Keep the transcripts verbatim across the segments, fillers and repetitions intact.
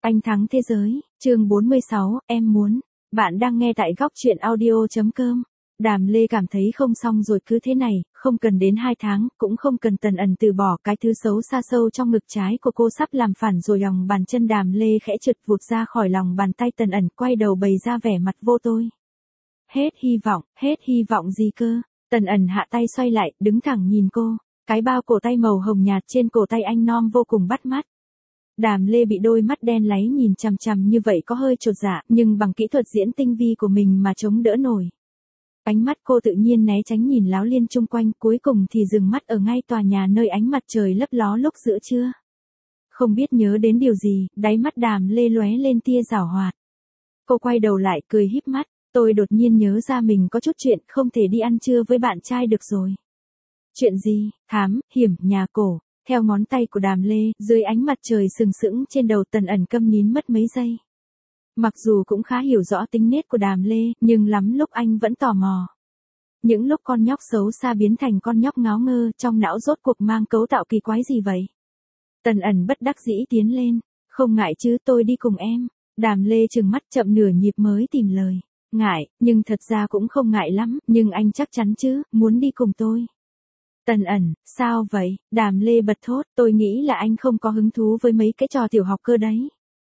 Anh thắng thế giới, chương bốn mươi sáu, em muốn. Bạn đang nghe tại góc truyện audio.com. Đàm Lê cảm thấy không xong rồi cứ thế này, không cần đến hai tháng, cũng không cần Tần Ẩn từ bỏ cái thứ xấu xa sâu trong ngực trái của cô sắp làm phản rồi. Lòng bàn chân Đàm Lê khẽ trượt vụt ra khỏi lòng bàn tay Tần Ẩn, quay đầu bày ra vẻ mặt vô tôi. Hết hy vọng, hết hy vọng gì cơ? Tần Ẩn hạ tay xoay lại, đứng thẳng nhìn cô. Cái bao cổ tay màu hồng nhạt trên cổ tay anh nom vô cùng bắt mắt. Đàm Lê bị đôi mắt đen láy nhìn chằm chằm như vậy có hơi chột dạ, nhưng bằng kỹ thuật diễn tinh vi của mình mà chống đỡ nổi. Ánh mắt cô tự nhiên né tránh nhìn láo liên chung quanh, cuối cùng thì dừng mắt ở ngay tòa nhà nơi ánh mặt trời lấp ló lúc giữa trưa. Không biết nhớ đến điều gì, đáy mắt Đàm Lê lóe lên tia giảo hoạt. Cô quay đầu lại cười híp mắt, tôi đột nhiên nhớ ra mình có chút chuyện không thể đi ăn trưa với bạn trai được rồi. Chuyện gì? Thám, hiểm, nhà cổ. Theo ngón tay của Đàm Lê, dưới ánh mặt trời sừng sững trên đầu Tần Ẩn câm nín mất mấy giây. Mặc dù cũng khá hiểu rõ tính nết của Đàm Lê, nhưng lắm lúc anh vẫn tò mò. Những lúc con nhóc xấu xa biến thành con nhóc ngáo ngơ, trong não rốt cuộc mang cấu tạo kỳ quái gì vậy? Tần Ẩn bất đắc dĩ tiến lên, không ngại chứ, tôi đi cùng em. Đàm Lê trừng mắt chậm nửa nhịp mới tìm lời. Ngại, nhưng thật ra cũng không ngại lắm, nhưng anh chắc chắn chứ, muốn đi cùng tôi. Tần Ẩn, sao vậy? Đàm Lê bật thốt, tôi nghĩ là anh không có hứng thú với mấy cái trò tiểu học cơ đấy.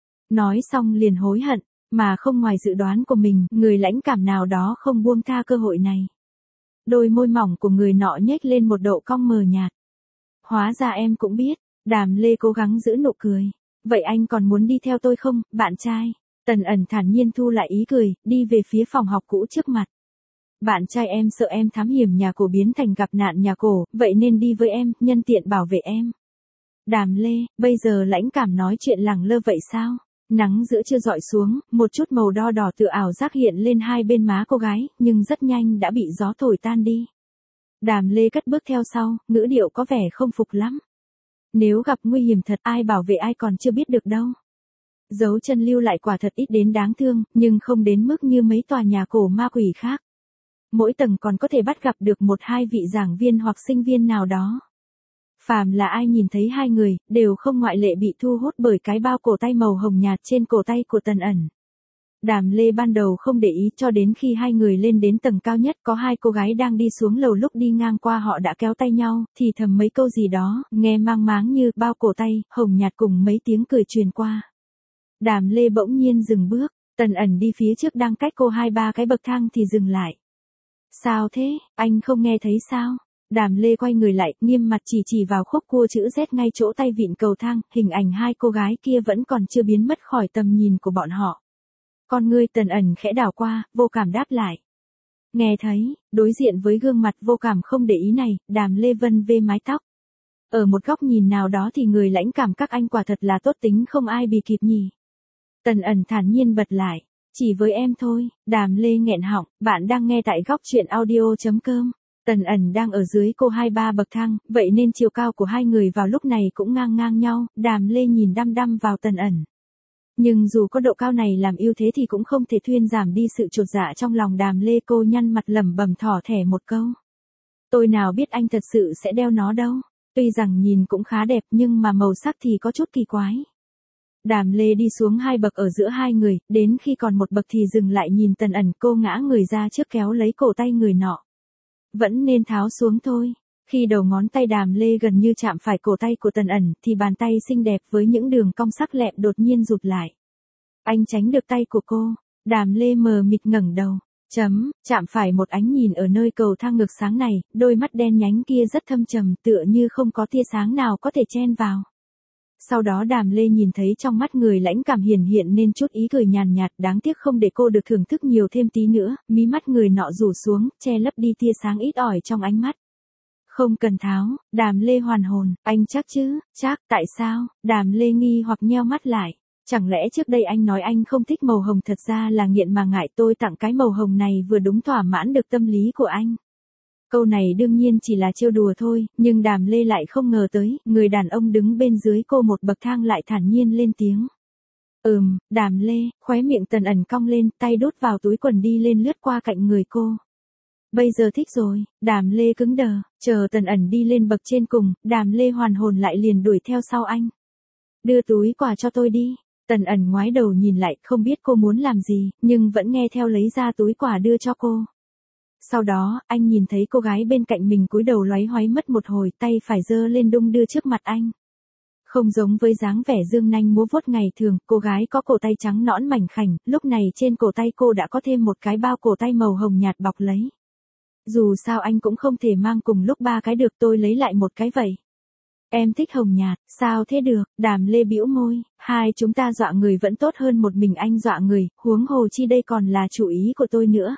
Nói xong liền hối hận, mà không ngoài dự đoán của mình, người lãnh cảm nào đó không buông tha cơ hội này. Đôi môi mỏng của người nọ nhếch lên một độ cong mờ nhạt. Hóa ra em cũng biết. Đàm Lê cố gắng giữ nụ cười. Vậy anh còn muốn đi theo tôi không, bạn trai? Tần Ẩn thản nhiên thu lại ý cười, đi về phía phòng học cũ trước mặt. Bạn trai em sợ em thám hiểm nhà cổ biến thành gặp nạn nhà cổ, vậy nên đi với em, nhân tiện bảo vệ em. Đàm Lê, bây giờ lãnh cảm nói chuyện lẳng lơ vậy sao? Nắng giữa trưa dọi xuống, một chút màu đo đỏ tự ảo giác hiện lên hai bên má cô gái, nhưng rất nhanh đã bị gió thổi tan đi. Đàm Lê cất bước theo sau, ngữ điệu có vẻ không phục lắm. Nếu gặp nguy hiểm thật, ai bảo vệ ai còn chưa biết được đâu. Dấu chân lưu lại quả thật ít đến đáng thương, nhưng không đến mức như mấy tòa nhà cổ ma quỷ khác. Mỗi tầng còn có thể bắt gặp được một hai vị giảng viên hoặc sinh viên nào đó. Phàm là ai nhìn thấy hai người, đều không ngoại lệ bị thu hút bởi cái bao cổ tay màu hồng nhạt trên cổ tay của Tần Ẩn. Đàm Lê ban đầu không để ý cho đến khi hai người lên đến tầng cao nhất, có hai cô gái đang đi xuống lầu, lúc đi ngang qua họ đã kéo tay nhau, thì thầm mấy câu gì đó, nghe mang máng như bao cổ tay, hồng nhạt cùng mấy tiếng cười truyền qua. Đàm Lê bỗng nhiên dừng bước, Tần Ẩn đi phía trước đang cách cô hai ba cái bậc thang thì dừng lại. Sao thế, anh không nghe thấy sao? Đàm Lê quay người lại, nghiêm mặt chỉ chỉ vào khúc cua chữ Z ngay chỗ tay vịn cầu thang, hình ảnh hai cô gái kia vẫn còn chưa biến mất khỏi tầm nhìn của bọn họ. Con ngươi Tần Ẩn khẽ đảo qua, vô cảm đáp lại. Nghe thấy, đối diện với gương mặt vô cảm không để ý này, Đàm Lê vân vê mái tóc. Ở một góc nhìn nào đó thì người lãnh cảm các anh quả thật là tốt tính không ai bì kịp nhỉ. Tần Ẩn thản nhiên bật lại. Chỉ với em thôi. Đàm Lê nghẹn họng, bạn đang nghe tại góc truyện audio.com. Tần Ẩn đang ở dưới cô hai ba bậc thang, vậy nên chiều cao của hai người vào lúc này cũng ngang ngang nhau. Đàm Lê nhìn đăm đăm vào Tần Ẩn. Nhưng dù có độ cao này làm ưu thế thì cũng không thể thuyên giảm đi sự chột dạ trong lòng Đàm Lê. Cô nhăn mặt lẩm bẩm thỏ thẻ một câu. Tôi nào biết anh thật sự sẽ đeo nó đâu. Tuy rằng nhìn cũng khá đẹp nhưng mà màu sắc thì có chút kỳ quái. Đàm Lê đi xuống hai bậc ở giữa hai người, đến khi còn một bậc thì dừng lại nhìn Tần Ẩn, cô ngã người ra trước kéo lấy cổ tay người nọ. Vẫn nên tháo xuống thôi. Khi đầu ngón tay Đàm Lê gần như chạm phải cổ tay của Tần Ẩn, thì bàn tay xinh đẹp với những đường cong sắc lẹm đột nhiên rụt lại. Anh tránh được tay của cô. Đàm Lê mờ mịt ngẩng đầu. Chấm, chạm phải một ánh nhìn ở nơi cầu thang ngược sáng này, đôi mắt đen nhánh kia rất thâm trầm, tựa như không có tia sáng nào có thể chen vào. Sau đó Đàm Lê nhìn thấy trong mắt người lãnh cảm hiển hiện nên chút ý cười nhàn nhạt, đáng tiếc không để cô được thưởng thức nhiều thêm tí nữa, mí mắt người nọ rủ xuống, che lấp đi tia sáng ít ỏi trong ánh mắt. Không cần tháo, Đàm Lê hoàn hồn, anh chắc chứ, chắc, tại sao? Đàm Lê nghi hoặc nheo mắt lại. Chẳng lẽ trước đây anh nói anh không thích màu hồng, thật ra là nghiện mà ngại tôi tặng cái màu hồng này vừa đúng thỏa mãn được tâm lý của anh. Câu này đương nhiên chỉ là trêu đùa thôi, nhưng Đàm Lê lại không ngờ tới, người đàn ông đứng bên dưới cô một bậc thang lại thản nhiên lên tiếng. Ừm, Đàm Lê, khóe miệng Tần Ẩn cong lên, tay đút vào túi quần đi lên lướt qua cạnh người cô. Bây giờ thích rồi. Đàm Lê cứng đờ, chờ Tần Ẩn đi lên bậc trên cùng, Đàm Lê hoàn hồn lại liền đuổi theo sau anh. Đưa túi quà cho tôi đi. Tần ẩn ngoái đầu nhìn lại, không biết cô muốn làm gì, nhưng vẫn nghe theo lấy ra túi quà đưa cho cô. Sau đó, anh nhìn thấy cô gái bên cạnh mình cúi đầu loáy hoáy mất một hồi, tay phải giơ lên đung đưa trước mặt anh. Không giống với dáng vẻ dương nanh múa vuốt ngày thường, cô gái có cổ tay trắng nõn mảnh khảnh, lúc này trên cổ tay cô đã có thêm một cái bao cổ tay màu hồng nhạt bọc lấy. Dù sao anh cũng không thể mang cùng lúc ba cái được, tôi lấy lại một cái vậy. Em thích hồng nhạt, sao thế được, Đàm Lê bĩu môi, hai chúng ta dọa người vẫn tốt hơn một mình anh dọa người, huống hồ chi đây còn là chủ ý của tôi nữa.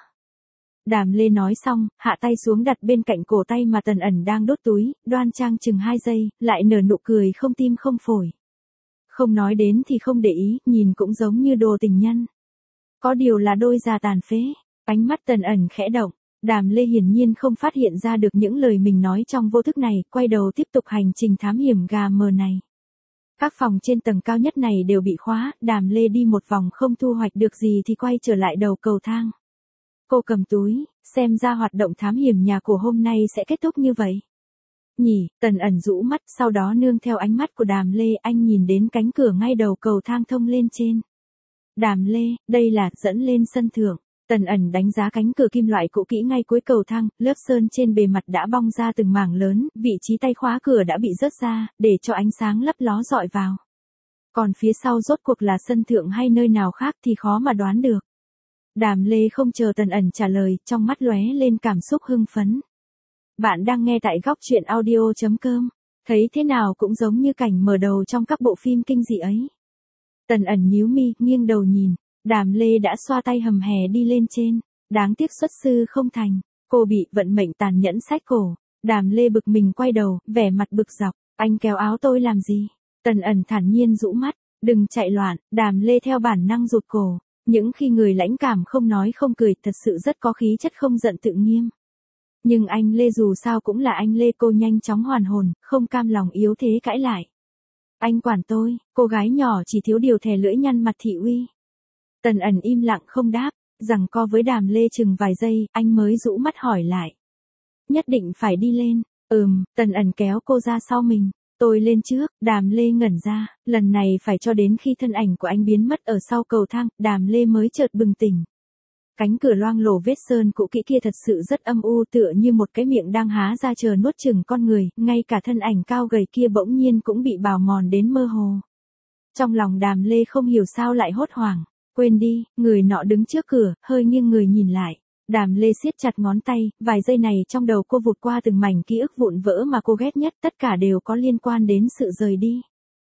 Đàm Lê nói xong, hạ tay xuống đặt bên cạnh cổ tay mà Tần ẩn đang đốt túi, đoan trang chừng hai giây, lại nở nụ cười không tim không phổi. Không nói đến thì không để ý, nhìn cũng giống như đồ tình nhân. Có điều là đôi già tàn phế, ánh mắt Tần ẩn khẽ động. Đàm Lê hiển nhiên không phát hiện ra được những lời mình nói trong vô thức này, quay đầu tiếp tục hành trình thám hiểm gà mờ này. Các phòng trên tầng cao nhất này đều bị khóa, Đàm Lê đi một vòng không thu hoạch được gì thì quay trở lại đầu cầu thang. Cô cầm túi, xem ra hoạt động thám hiểm nhà cổ hôm nay sẽ kết thúc như vậy. Nhỉ, Tần ẩn rũ mắt, sau đó nương theo ánh mắt của Đàm Lê, anh nhìn đến cánh cửa ngay đầu cầu thang thông lên trên. Đàm Lê, đây là dẫn lên sân thượng. Tần ẩn đánh giá cánh cửa kim loại cũ kỹ ngay cuối cầu thang, lớp sơn trên bề mặt đã bong ra từng mảng lớn, vị trí tay khóa cửa đã bị rớt ra, để cho ánh sáng lấp ló dọi vào. Còn phía sau rốt cuộc là sân thượng hay nơi nào khác thì khó mà đoán được. Đàm Lê không chờ Tần ẩn trả lời, trong mắt lóe lên cảm xúc hưng phấn. Bạn đang nghe tại góc truyện audio chấm com, thấy thế nào cũng giống như cảnh mở đầu trong các bộ phim kinh dị ấy. Tần ẩn nhíu mi, nghiêng đầu nhìn. Đàm Lê đã xoa tay hầm hè đi lên trên, đáng tiếc xuất sư không thành, cô bị vận mệnh tàn nhẫn xách cổ. Đàm Lê bực mình quay đầu, vẻ mặt bực dọc, anh kéo áo tôi làm gì? Tần ẩn thản nhiên rũ mắt, đừng chạy loạn. Đàm Lê theo bản năng rụt cổ, những khi người lãnh cảm không nói không cười thật sự rất có khí chất không giận tự nghiêm. Nhưng anh Lê dù sao cũng là anh Lê, cô nhanh chóng hoàn hồn, không cam lòng yếu thế cãi lại. Anh quản tôi, cô gái nhỏ chỉ thiếu điều thè lưỡi nhăn mặt thị uy. Tần ẩn im lặng không đáp, giằng co với Đàm Lê chừng vài giây, anh mới rũ mắt hỏi lại. Nhất định phải đi lên, ừm, Tần ẩn kéo cô ra sau mình, tôi lên trước. Đàm Lê ngẩn ra, lần này phải cho đến khi thân ảnh của anh biến mất ở sau cầu thang, Đàm Lê mới chợt bừng tỉnh. Cánh cửa loang lổ vết sơn cũ kỹ kia thật sự rất âm u, tựa như một cái miệng đang há ra chờ nuốt chửng con người, ngay cả thân ảnh cao gầy kia bỗng nhiên cũng bị bào mòn đến mơ hồ. Trong lòng Đàm Lê không hiểu sao lại hốt hoảng. Quên đi, người nọ đứng trước cửa, hơi nghiêng người nhìn lại. Đàm Lê siết chặt ngón tay, vài giây này trong đầu cô vụt qua từng mảnh ký ức vụn vỡ mà cô ghét nhất, tất cả đều có liên quan đến sự rời đi.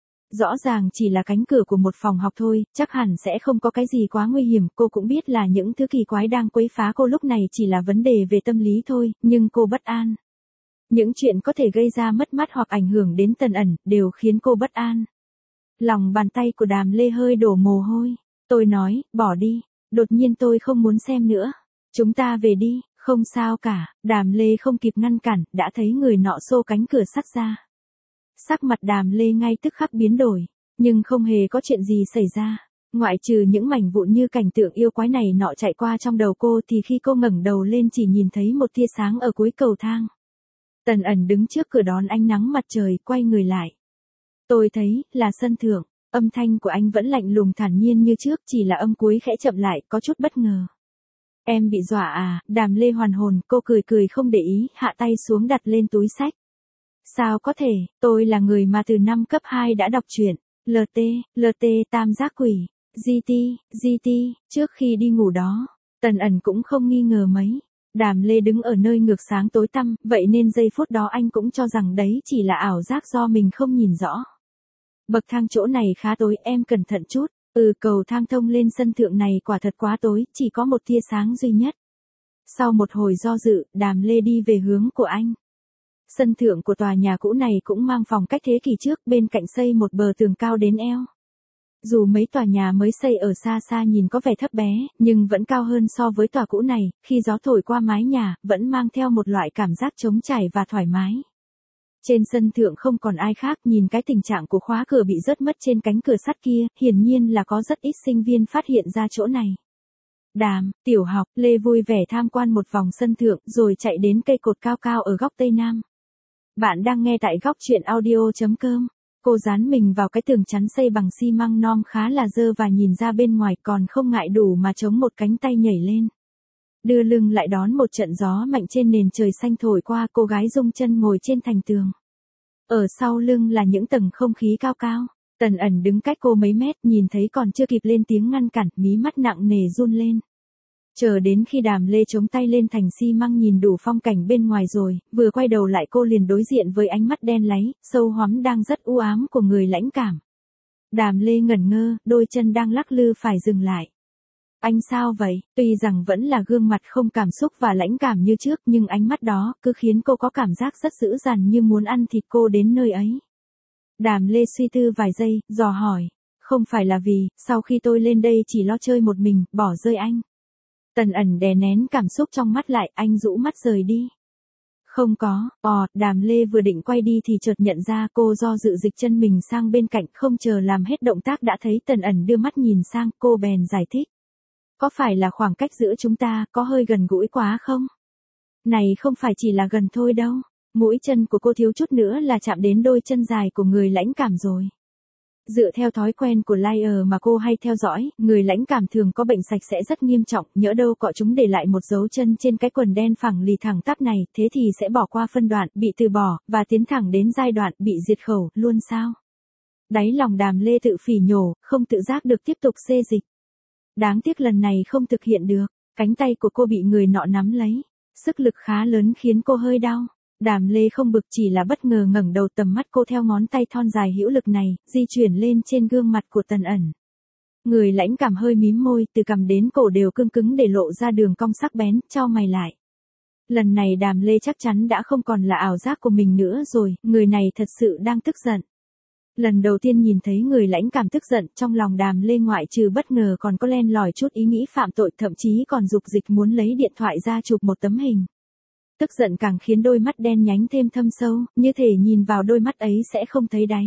Rõ ràng chỉ là cánh cửa của một phòng học thôi, chắc hẳn sẽ không có cái gì quá nguy hiểm, cô cũng biết là những thứ kỳ quái đang quấy phá cô lúc này chỉ là vấn đề về tâm lý thôi, nhưng cô bất an. Những chuyện có thể gây ra mất mát hoặc ảnh hưởng đến Tần ẩn, đều khiến cô bất an. Lòng bàn tay của Đàm Lê hơi đổ mồ hôi. Tôi nói, bỏ đi, đột nhiên tôi không muốn xem nữa. Chúng ta về đi, không sao cả. Đàm Lê không kịp ngăn cản, đã thấy người nọ xô cánh cửa sắt ra. Sắc mặt Đàm Lê ngay tức khắc biến đổi, nhưng không hề có chuyện gì xảy ra. Ngoại trừ những mảnh vụn như cảnh tượng yêu quái này nọ chạy qua trong đầu cô thì khi cô ngẩng đầu lên chỉ nhìn thấy một tia sáng ở cuối cầu thang. Tần ẩn đứng trước cửa đón ánh nắng mặt trời, quay người lại. Tôi thấy, là sân thượng. Âm thanh của anh vẫn lạnh lùng thản nhiên như trước, chỉ là âm cuối khẽ chậm lại, có chút bất ngờ. Em bị dọa à? Đàm Lê hoàn hồn, cô cười cười không để ý, hạ tay xuống đặt lên túi sách. Sao có thể, tôi là người mà từ năm cấp hai đã đọc truyện, lờ tê, lờ tê tam giác quỷ, giê tê, giê tê, trước khi đi ngủ đó. Tần ẩn cũng không nghi ngờ mấy. Đàm Lê đứng ở nơi ngược sáng tối tăm, vậy nên giây phút đó anh cũng cho rằng đấy chỉ là ảo giác do mình không nhìn rõ. Bậc thang chỗ này khá tối, em cẩn thận chút. Ừ, cầu thang thông lên sân thượng này quả thật quá tối, chỉ có một tia sáng duy nhất. Sau một hồi do dự, Đàm Lê đi về hướng của anh. Sân thượng của tòa nhà cũ này cũng mang phong cách thế kỷ trước, bên cạnh xây một bờ tường cao đến eo. Dù mấy tòa nhà mới xây ở xa xa nhìn có vẻ thấp bé, nhưng vẫn cao hơn so với tòa cũ này, khi gió thổi qua mái nhà, vẫn mang theo một loại cảm giác trống trải và thoải mái. Trên sân thượng không còn ai khác, nhìn cái tình trạng của khóa cửa bị rớt mất trên cánh cửa sắt kia, hiển nhiên là có rất ít sinh viên phát hiện ra chỗ này. Đàm, tiểu học, Lê vui vẻ tham quan một vòng sân thượng, rồi chạy đến cây cột cao cao ở góc Tây Nam. Bạn đang nghe tại góc truyện audio chấm com. Cô dán mình vào cái tường chắn xây bằng xi măng non khá là dơ và nhìn ra bên ngoài còn không ngại đủ mà chống một cánh tay nhảy lên. Đưa lưng lại đón một trận gió mạnh trên nền trời xanh thổi qua, cô gái rung chân ngồi trên thành tường. Ở sau lưng là những tầng không khí cao cao. Tần Ẩn đứng cách cô mấy mét, nhìn thấy còn chưa kịp lên tiếng ngăn cản, mí mắt nặng nề run lên. Chờ đến khi Đàm Lê chống tay lên thành xi măng nhìn đủ phong cảnh bên ngoài rồi, vừa quay đầu lại cô liền đối diện với ánh mắt đen láy, sâu hoắm đang rất u ám của người lãnh cảm. Đàm Lê ngẩn ngơ, đôi chân đang lắc lư phải dừng lại. Anh sao vậy? Tuy rằng vẫn là gương mặt không cảm xúc và lãnh cảm như trước, nhưng ánh mắt đó cứ khiến cô có cảm giác rất dữ dằn như muốn ăn thịt cô đến nơi ấy. Đàm Lê suy tư vài giây, dò hỏi. Không phải là vì, sau khi tôi lên đây chỉ lo chơi một mình, bỏ rơi anh. Tần Ẩn đè nén cảm xúc trong mắt lại, anh rũ mắt rời đi. Không có, ò, Đàm Lê vừa định quay đi thì chợt nhận ra cô do dự dịch chân mình sang bên cạnh, không chờ làm hết động tác đã thấy Tần Ẩn đưa mắt nhìn sang, cô bèn giải thích. Có phải là khoảng cách giữa chúng ta có hơi gần gũi quá không? Này không phải chỉ là gần thôi đâu. Mũi chân của cô thiếu chút nữa là chạm đến đôi chân dài của người lãnh cảm rồi. Dựa theo thói quen của Liar mà cô hay theo dõi, người lãnh cảm thường có bệnh sạch sẽ rất nghiêm trọng, nhỡ đâu cọ chúng để lại một dấu chân trên cái quần đen phẳng lì thẳng tắp này, thế thì sẽ bỏ qua phân đoạn, bị từ bỏ, và tiến thẳng đến giai đoạn bị diệt khẩu, luôn sao? Đáy lòng Đàm Lê tự phỉ nhổ, không tự giác được tiếp tục xê dịch. Đáng tiếc lần này không thực hiện được, cánh tay của cô bị người nọ nắm lấy, sức lực khá lớn khiến cô hơi đau. Đàm Lê không bực chỉ là bất ngờ ngẩng đầu, tầm mắt cô theo ngón tay thon dài hữu lực này, di chuyển lên trên gương mặt của Tần Ẩn. Người lãnh cảm hơi mím môi, từ cằm đến cổ đều cứng cứng để lộ ra đường cong sắc bén, chau mày lại. Lần này Đàm Lê chắc chắn đã không còn là ảo giác của mình nữa rồi, người này thật sự đang tức giận. Lần đầu tiên nhìn thấy người lãnh cảm tức giận, trong lòng Đàm Lê ngoại trừ bất ngờ còn có len lỏi chút ý nghĩ phạm tội, thậm chí còn dục dịch muốn lấy điện thoại ra chụp một tấm hình. Tức giận càng khiến đôi mắt đen nhánh thêm thâm sâu, như thể nhìn vào đôi mắt ấy sẽ không thấy đáy.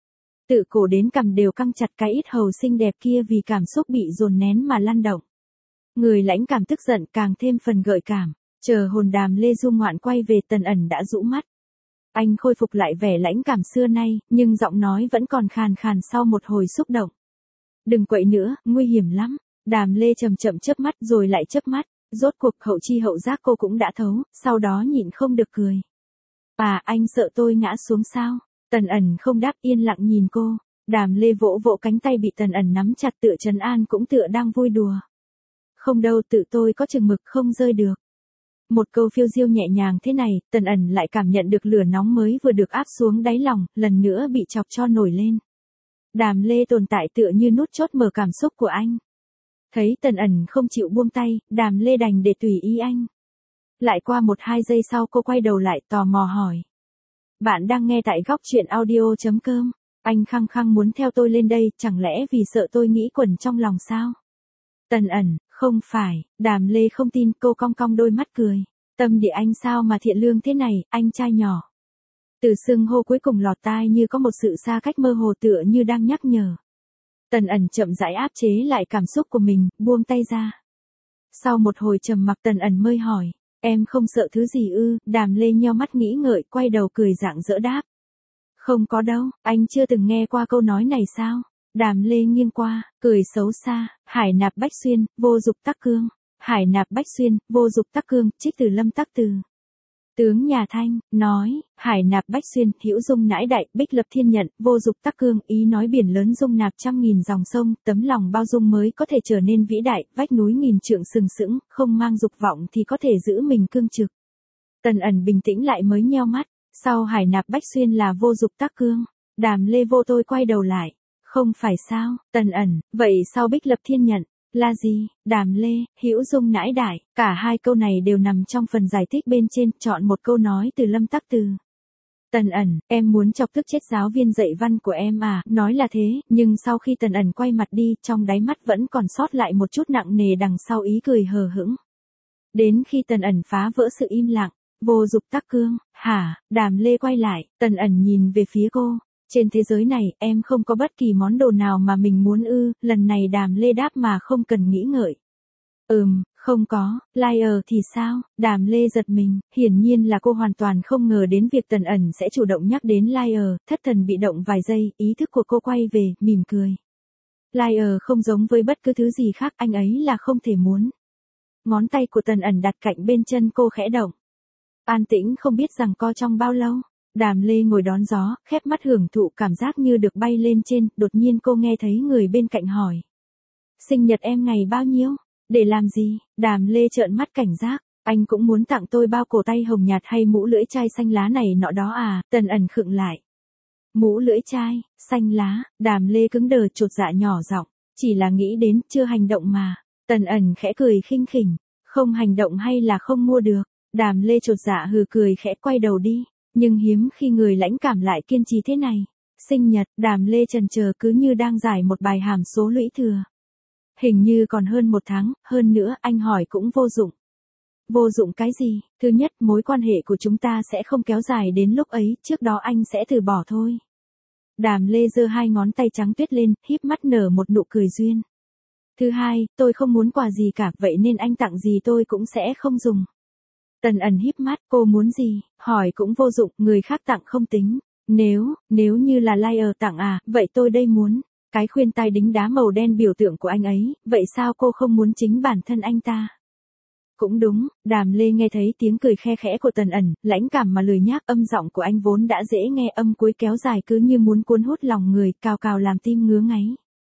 Từ cổ đến cằm đều căng chặt cái ít hầu xinh đẹp kia vì cảm xúc bị dồn nén mà lăn động. Người lãnh cảm tức giận càng thêm phần gợi cảm, chờ hồn Đàm Lê du ngoạn quay về, Tần Ẩn đã rũ mắt. Anh khôi phục lại vẻ lãnh cảm xưa nay, nhưng giọng nói vẫn còn khàn khàn sau một hồi xúc động. Đừng quậy nữa, nguy hiểm lắm. Đàm Lê chậm chậm chớp mắt rồi lại chớp mắt. Rốt cuộc hậu chi hậu giác cô cũng đã thấu, sau đó nhịn không được cười. À, anh sợ tôi ngã xuống sao? Tần Ẩn không đáp, yên lặng nhìn cô. Đàm Lê vỗ vỗ cánh tay bị Tần Ẩn nắm chặt, tựa trấn an cũng tựa đang vui đùa. Không đâu, tự tôi có chừng mực không rơi được. Một câu phiêu diêu nhẹ nhàng thế này, Tần Ẩn lại cảm nhận được lửa nóng mới vừa được áp xuống đáy lòng, lần nữa bị chọc cho nổi lên. Đàm Lê tồn tại tựa như nút chốt mở cảm xúc của anh. Thấy Tần Ẩn không chịu buông tay, Đàm Lê đành để tùy ý anh. Lại qua một hai giây sau cô quay đầu lại tò mò hỏi. Bạn đang nghe tại góc truyện audio chấm com. Anh khăng khăng muốn theo tôi lên đây, chẳng lẽ vì sợ tôi nghĩ quẩn trong lòng sao? Tần Ẩn, không phải, Đàm Lê không tin, cô cong cong đôi mắt cười. Tâm địa anh sao mà thiện lương thế này, anh trai nhỏ. Từ xưng hô cuối cùng lọt tai như có một sự xa cách mơ hồ, tựa như đang nhắc nhở. Tần Ẩn chậm rãi áp chế lại cảm xúc của mình, buông tay ra. Sau một hồi trầm mặc, Tần Ẩn mới hỏi, em không sợ thứ gì ư? Đàm Lê nheo mắt nghĩ ngợi, quay đầu cười rạng rỡ đáp. Không có đâu, anh chưa từng nghe qua câu nói này sao? Đàm Lê nghiêng qua, cười xấu xa, hải nạp bách xuyên, vô dục tắc cương. Hải nạp bách xuyên, vô dục tắc cương, trích từ Lâm Tắc Từ. Tướng nhà Thanh, nói, hải nạp bách xuyên, hữu dung nãi đại, bích lập thiên nhận, vô dục tắc cương, ý nói biển lớn dung nạp trăm nghìn dòng sông, tấm lòng bao dung mới có thể trở nên vĩ đại, vách núi nghìn trượng sừng sững, không mang dục vọng thì có thể giữ mình cương trực. Tần Ẩn bình tĩnh lại mới nheo mắt, sau hải nạp bách xuyên là vô dục tắc cương. Đàm Lê vô tôi quay đầu lại, không phải sao? Tần Ẩn, vậy sao bích lập thiên nhận? Là gì? Đàm Lê, hữu dung nãi đại, cả hai câu này đều nằm trong phần giải thích bên trên, chọn một câu nói từ Lâm Tắc Từ. Tần Ẩn, em muốn chọc tức chết giáo viên dạy văn của em à? Nói là thế, nhưng sau khi Tần Ẩn quay mặt đi, trong đáy mắt vẫn còn sót lại một chút nặng nề đằng sau ý cười hờ hững. Đến khi Tần Ẩn phá vỡ sự im lặng, vô dục tắc cương, hả? Đàm Lê quay lại, Tần Ẩn nhìn về phía cô. Trên thế giới này, em không có bất kỳ món đồ nào mà mình muốn ư? Lần này Đàm Lê đáp mà không cần nghĩ ngợi. Ừm, không có, liar thì sao? Đàm Lê giật mình, hiển nhiên là cô hoàn toàn không ngờ đến việc Tần ẩn sẽ chủ động nhắc đến liar, thất thần bị động vài giây, ý thức của cô quay về, mỉm cười. Liar không giống với bất cứ thứ gì khác, anh ấy là không thể muốn. Ngón tay của Tần ẩn đặt cạnh bên chân cô khẽ động. An tĩnh không biết rằng co trong bao lâu. Đàm Lê ngồi đón gió, khép mắt hưởng thụ cảm giác như được bay lên trên, đột nhiên cô nghe thấy người bên cạnh hỏi. Sinh nhật em ngày bao nhiêu? Để làm gì? Đàm Lê trợn mắt cảnh giác, anh cũng muốn tặng tôi bao cổ tay hồng nhạt hay mũ lưỡi chai xanh lá này nọ đó à? Tần ẩn khựng lại. Mũ lưỡi chai, xanh lá, Đàm Lê cứng đờ chột dạ nhỏ giọng, chỉ là nghĩ đến, chưa hành động mà. Tần ẩn khẽ cười khinh khỉnh, không hành động hay là không mua được? Đàm Lê chột dạ hừ cười khẽ quay đầu đi, nhưng hiếm khi người lãnh cảm lại kiên trì thế này. Sinh nhật, Đàm Lê chần chờ cứ như đang giải một bài hàm số lũy thừa. Hình như còn hơn một tháng, hơn nữa anh hỏi cũng vô dụng. Vô dụng cái gì? Thứ nhất, mối quan hệ của chúng ta sẽ không kéo dài đến lúc ấy, trước đó anh sẽ từ bỏ thôi. Đàm Lê giơ hai ngón tay trắng tuyết lên, híp mắt nở một nụ cười duyên. Thứ hai, tôi không muốn quà gì cả, vậy nên anh tặng gì tôi cũng sẽ không dùng. Tần ẩn híp mắt, cô muốn gì? Hỏi cũng vô dụng, người khác tặng không tính. Nếu, nếu như là liar tặng à, vậy tôi đây muốn. Cái khuyên tai đính đá màu đen biểu tượng của anh ấy, vậy sao cô không muốn chính bản thân anh ta? Cũng đúng, Đàm Lê nghe thấy tiếng cười khe khẽ của Tần ẩn, lãnh cảm mà lười nhác, âm giọng của anh vốn đã dễ nghe, âm cuối kéo dài cứ như muốn cuốn hút lòng người, cào cào làm tim ngứa ngáy.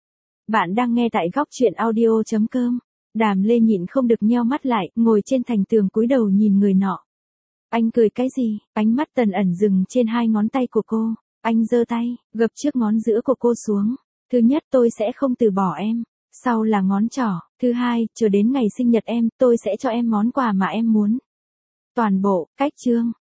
Bạn đang nghe tại góc truyện audio chấm com. Đàm Lê nhịn không được nheo mắt lại, ngồi trên thành tường cúi đầu nhìn người nọ. Anh cười cái gì? Ánh mắt Tần ẩn dừng trên hai ngón tay của cô. Anh giơ tay, gập chiếc ngón giữa của cô xuống. Thứ nhất, tôi sẽ không từ bỏ em. Sau là ngón trỏ. Thứ hai, chờ đến ngày sinh nhật em, tôi sẽ cho em món quà mà em muốn. Toàn bộ, cách chương.